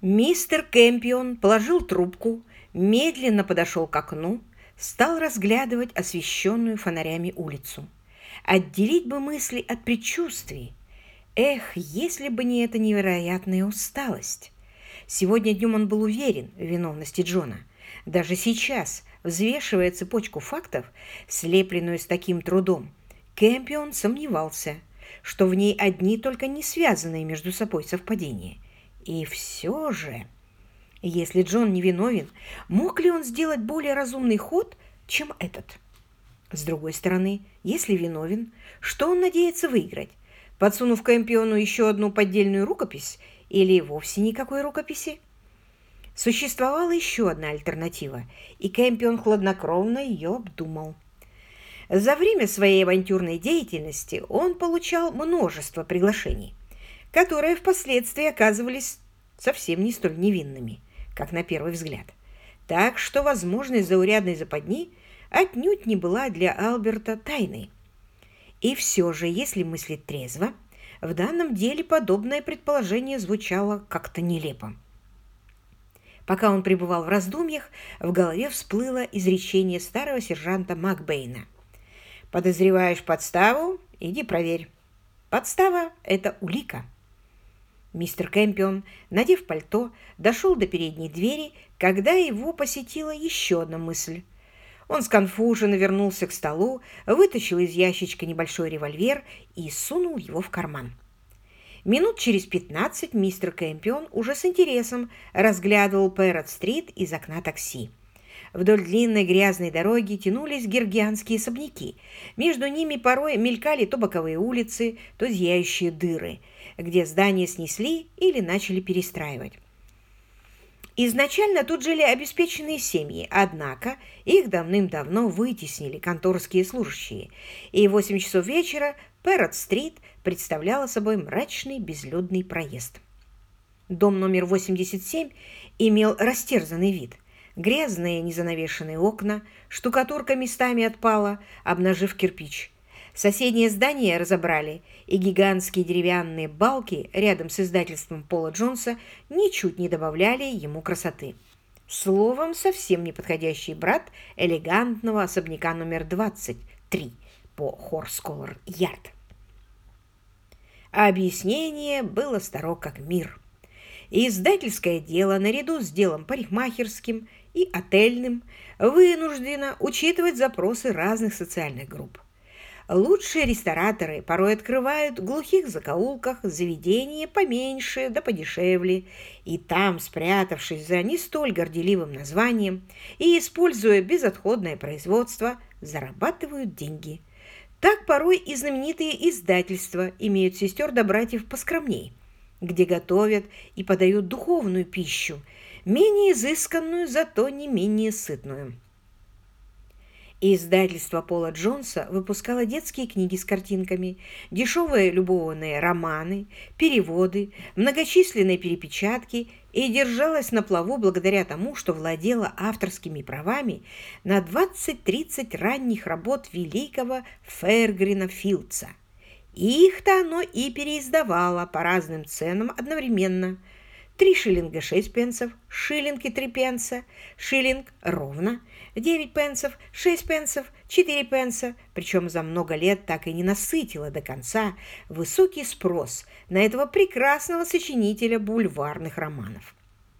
Мистер Кэмпион положил трубку, медленно подошел к окну, стал разглядывать освещенную фонарями улицу. Отделить бы мысли от предчувствий. Эх, если бы не эта невероятная усталость. Сегодня днем он был уверен в виновности Джона. Даже сейчас, взвешивая цепочку фактов, слепленную с таким трудом, Кэмпион сомневался, что в ней одни только не связанные между собой совпадения. И все же, если Джон невиновен, мог ли он сделать более разумный ход, чем этот? С другой стороны, если виновен, что он надеется выиграть? Подсунув Кэмпиону еще одну поддельную рукопись или вовсе никакой рукописи? Существовала еще одна альтернатива, и Кэмпион хладнокровно ее обдумал. За время своей авантюрной деятельности он получал множество приглашений, которые впоследствии оказывались совсем не столь невинными, как на первый взгляд. Так что возможность заурядной западни отнюдь не была для Альберта тайной. И все же, если мыслить трезво, в данном деле подобное предположение звучало как-то нелепо. Пока он пребывал в раздумьях, в голове всплыло изречение старого сержанта Макбейна. «Подозреваешь подставу? Иди проверь. Подстава – это улика». Мистер Кэмпион, надев пальто, дошел до передней двери, когда его посетила еще одна мысль. Он сконфуженно вернулся к столу, вытащил из ящичка небольшой револьвер и сунул его в карман. Минут через 15 мистер Кэмпион уже с интересом разглядывал Пэррот-стрит из окна такси. Вдоль длинной грязной дороги тянулись георгианские особняки. Между ними порой мелькали то боковые улицы, то зияющие дыры, где здания снесли или начали перестраивать. Изначально тут жили обеспеченные семьи, однако их давным-давно вытеснили конторские служащие, и в 8 часов вечера Пэррот-стрит представляла собой мрачный безлюдный проезд. Дом номер 87 имел растерзанный вид. Грязные незанавешенные окна, штукатурка местами отпала, обнажив кирпич. Соседнее здание разобрали, и гигантские деревянные балки рядом с издательством Пола Джонса ничуть не добавляли ему красоты. Словом, совсем неподходящий брат элегантного особняка номер 23 по Хорсколлар-Ярд. А объяснение было старо как мир. И издательское дело, наряду с делом парикмахерским и отельным, вынуждено учитывать запросы разных социальных групп. Лучшие рестораторы порой открывают в глухих закоулках заведения поменьше да подешевле, и там, спрятавшись за не столь горделивым названием и используя безотходное производство, зарабатывают деньги. Так порой и знаменитые издательства имеют сестер да братьев поскромней, где готовят и подают духовную пищу, менее изысканную, зато не менее сытную. Издательство Пола Джонса выпускало детские книги с картинками, дешевые любовные романы, переводы, многочисленные перепечатки и держалось на плаву благодаря тому, что владело авторскими правами на 20-30 ранних работ великого Фергрина Филдса. Их-то оно и переиздавало по разным ценам одновременно. 3 шиллинга 6 пенсов, шиллинг и 3 пенса, шиллинг ровно, 9 пенсов, 6 пенсов, 4 пенса, причем за много лет так и не насытило до конца высокий спрос на этого прекрасного сочинителя бульварных романов.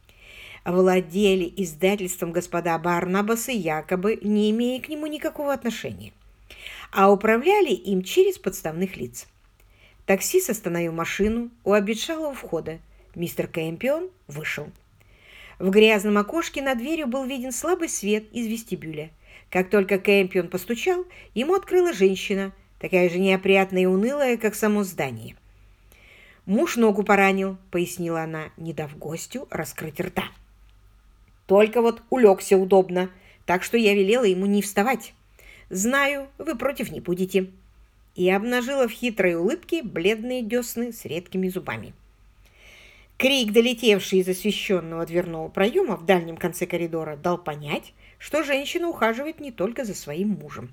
Владели издательством господа Барнабасы, якобы не имея к нему никакого отношения, а управляли им через подставных лиц. Таксист остановил машину у обветшалого входа. Мистер Кэмпион вышел. В грязном окошке над дверью был виден слабый свет из вестибюля. Как только Кэмпион постучал, ему открыла женщина, такая же неопрятная и унылая, как само здание. «Муж ногу поранил», — пояснила она, не дав гостю раскрыть рта. «Только вот улегся удобно, так что я велела ему не вставать. Знаю, вы против не будете». И обнажила в хитрой улыбке бледные десны с редкими зубами. Крик, долетевший из освещенного дверного проема в дальнем конце коридора, дал понять, что женщина ухаживает не только за своим мужем.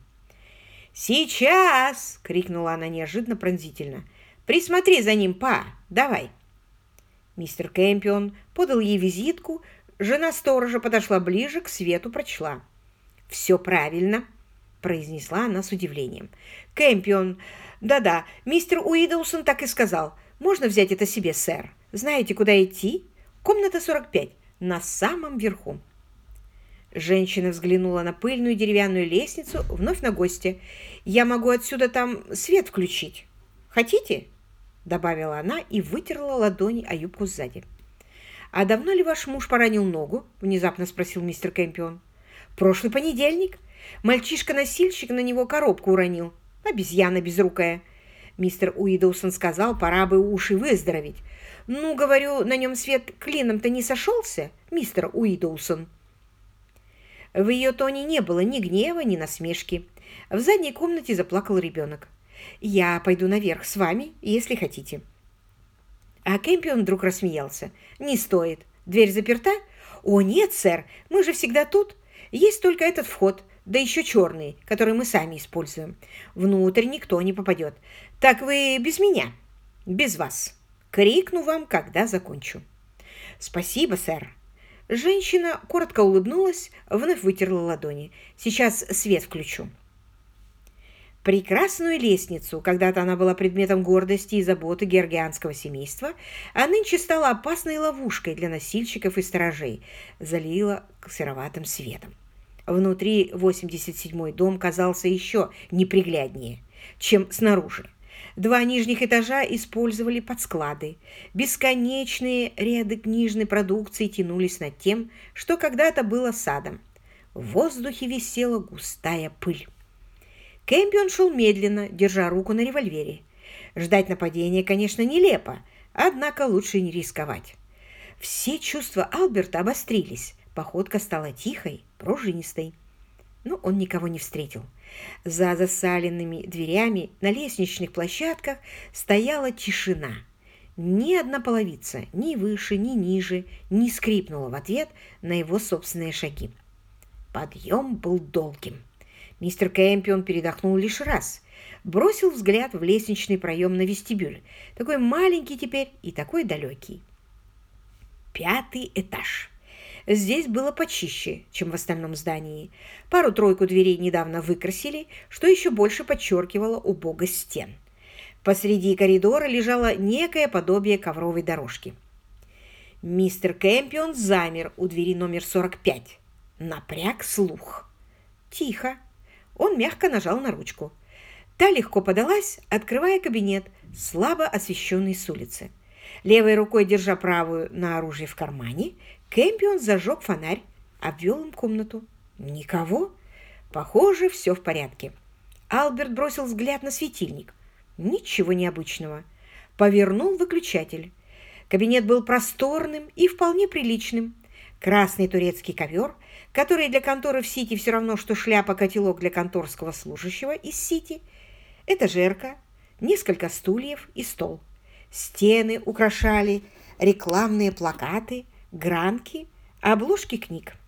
«Сейчас!» — крикнула она неожиданно пронзительно. «Присмотри за ним, па! Давай!» Мистер Кэмпион подал ей визитку, жена сторожа подошла ближе, к свету прочла. «Все правильно», — произнесла она с удивлением. «Кэмпион, да-да, мистер Уидоусон так и сказал. Можно взять это себе, сэр? Знаете, куда идти? Комната 45, на самом верху». Женщина взглянула на пыльную деревянную лестницу, вновь на гостя. «Я могу отсюда там свет включить. Хотите?» — добавила она и вытерла ладони о юбку сзади. «А давно ли ваш муж поранил ногу?» — внезапно спросил мистер Кэмпион. «Прошлый понедельник. Мальчишка-носильщик на него коробку уронил. Обезьяна безрукая. Мистер Уидоусон сказал, пора бы уши выздороветь. Ну, говорю, на нем свет клином-то не сошелся, мистер Уидоусон». В ее тоне не было ни гнева, ни насмешки. В задней комнате заплакал ребенок. «Я пойду наверх с вами, если хотите». А Кэмпион вдруг рассмеялся. «Не стоит. Дверь заперта?» «О, нет, сэр, мы же всегда тут. Есть только этот вход, да еще черный, который мы сами используем. Внутрь никто не попадет. Так вы без меня?» «Без вас. Крикну вам, когда закончу». «Спасибо, сэр». Женщина коротко улыбнулась, вновь вытерла ладони. «Сейчас свет включу». Прекрасную лестницу, когда-то она была предметом гордости и заботы георгианского семейства, а нынче стала опасной ловушкой для носильщиков и сторожей, залила сероватым светом. Внутри 87-й дом казался еще непригляднее, чем снаружи. Два нижних этажа использовали под склады. Бесконечные ряды книжной продукции тянулись над тем, что когда-то было садом. В воздухе висела густая пыль. Кэмпион шел медленно, держа руку на револьвере. Ждать нападения, конечно, нелепо, однако лучше не рисковать. Все чувства Альберта обострились, походка стала тихой, пружинистой. Но он никого не встретил. За засаленными дверями на лестничных площадках стояла тишина. Ни одна половица, ни выше, ни ниже, не скрипнула в ответ на его собственные шаги. Подъем был долгим. Мистер Кэмпион передохнул лишь раз. Бросил взгляд в лестничный проем на вестибюль. Такой маленький теперь и такой далекий. 5-й этаж. Здесь было почище, чем в остальном здании. Пару-тройку дверей недавно выкрасили, что еще больше подчеркивало убогость стен. Посреди коридора лежало некое подобие ковровой дорожки. Мистер Кэмпион замер у двери номер 45. Напряг слух. Тихо. Он мягко нажал на ручку. Та легко подалась, открывая кабинет, слабо освещенный с улицы. Левой рукой, держа правую на оружие в кармане, Кэмпион зажег фонарь, обвел им комнату. Никого. Похоже, все в порядке. Альберт бросил взгляд на светильник. Ничего необычного. Повернул выключатель. Кабинет был просторным и вполне приличным. Красный турецкий ковер, который для конторы в Сити все равно, что шляпа-котелок для конторского служащего из Сити, этажерка, несколько стульев и стол. Стены украшали рекламные плакаты, гранки, обложки книг.